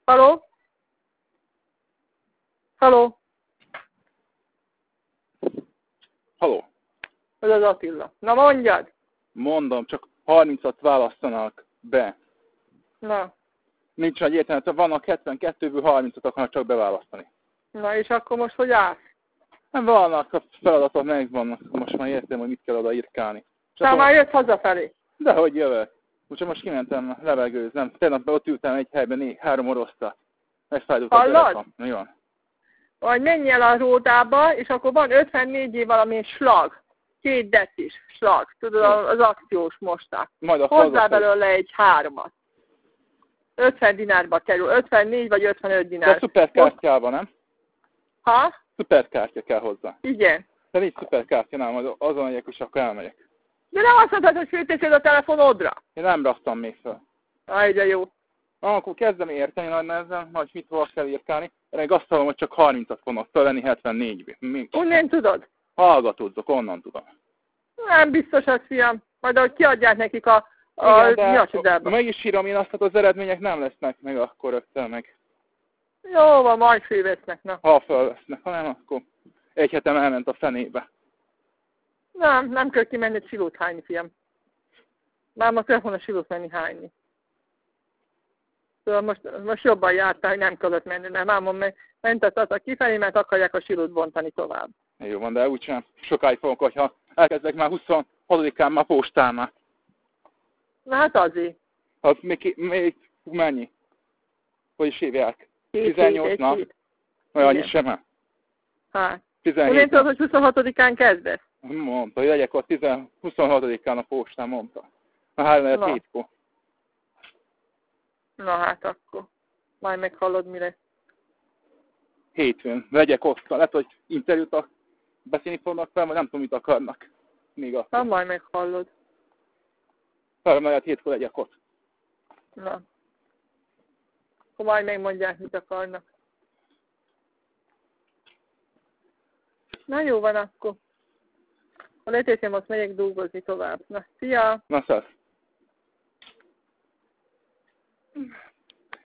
Haló? Haló? Haló. Ez az Attila. Na mondjad! Mondom, csak 30-at választanak be. Na. Nincs nagy értelme, vannak 72-ből 30-at akarnak csak beválasztani. Na és akkor most hogy állsz? Nem vannak, a feladatok megvannak, most már értem, hogy mit kell oda írkálni. Te már jössz hazafelé. Dehogy jövök. Most kimentem levegőznem. Tegnap ott ültem egy helyben 3 orosztal. Megfájdult a derekam. Mi van? Vagy menj el a ródába, és akkor van 54 év valami slag. 2 decis slag. Tudod, az akciós mosták. Hozzá belőle egy 3-at. 50 dinárba kerül. 54 vagy 55 dinár. De szuperkártyában, nem? Ha? Szuperkártya kell hozzá. Igen. De nincs szuperkártya, nem, majd azon megyek, és akkor elmegyek. De nem azt mondtad, hogy fölteszed a telefonodra? Én nem raktam még fel. Aj, de jó. Akkor kezdem érteni nagy nehezen, hogy mit hova kell írkálni. Meg azt hallom, hogy csak 30-at fognak fölvenni 74-ből. Onnan tudod? Hallgatódzok, onnan tudom. Nem biztos az, fiam. Majd ahogy kiadják nekik a nyacsodában. Meg is írom én azt, hogy az eredmények nem lesznek meg akkor rögtön meg. Jó van, majd fölvesznek, na. Ha fölvesznek, ha nem, akkor egy hetem elment a fenébe. Nem kell kimenni silót hányni, fiam. Már most kell volna silót menni hányni. Szóval most jobban jártál, hogy nem kellett menni, mert mámon mentett az a kifelé, mert akarják a silót bontani tovább. Jó van, de úgysem sokáig fogok, hogyha elkezdek már 26-án már postálnál. Na hát azért. Az még mennyi? Hogy is hívják? 18 nap? Olyan is sem el? Hát. 17 Én tudod, hogy 26-án kezdesz? Mondta, hogy legyek ott 26-án a postán, mondta. Na 3-7-kor. Na hát akkor. Majd meghallod, mire. Hétfőn. Legyek ott. Lehet, hogy interjút beszélni fognak fel, vagy nem tudom, mit akarnak. Még azt. Na majd meghallod. Lehet 7-kor legyek ott. Na. Akkor majd megmondják, mit akarnak. Na jó van akkor. Ha leteszem, azt megyek dolgozni tovább. Na, szia! Na, szevasz!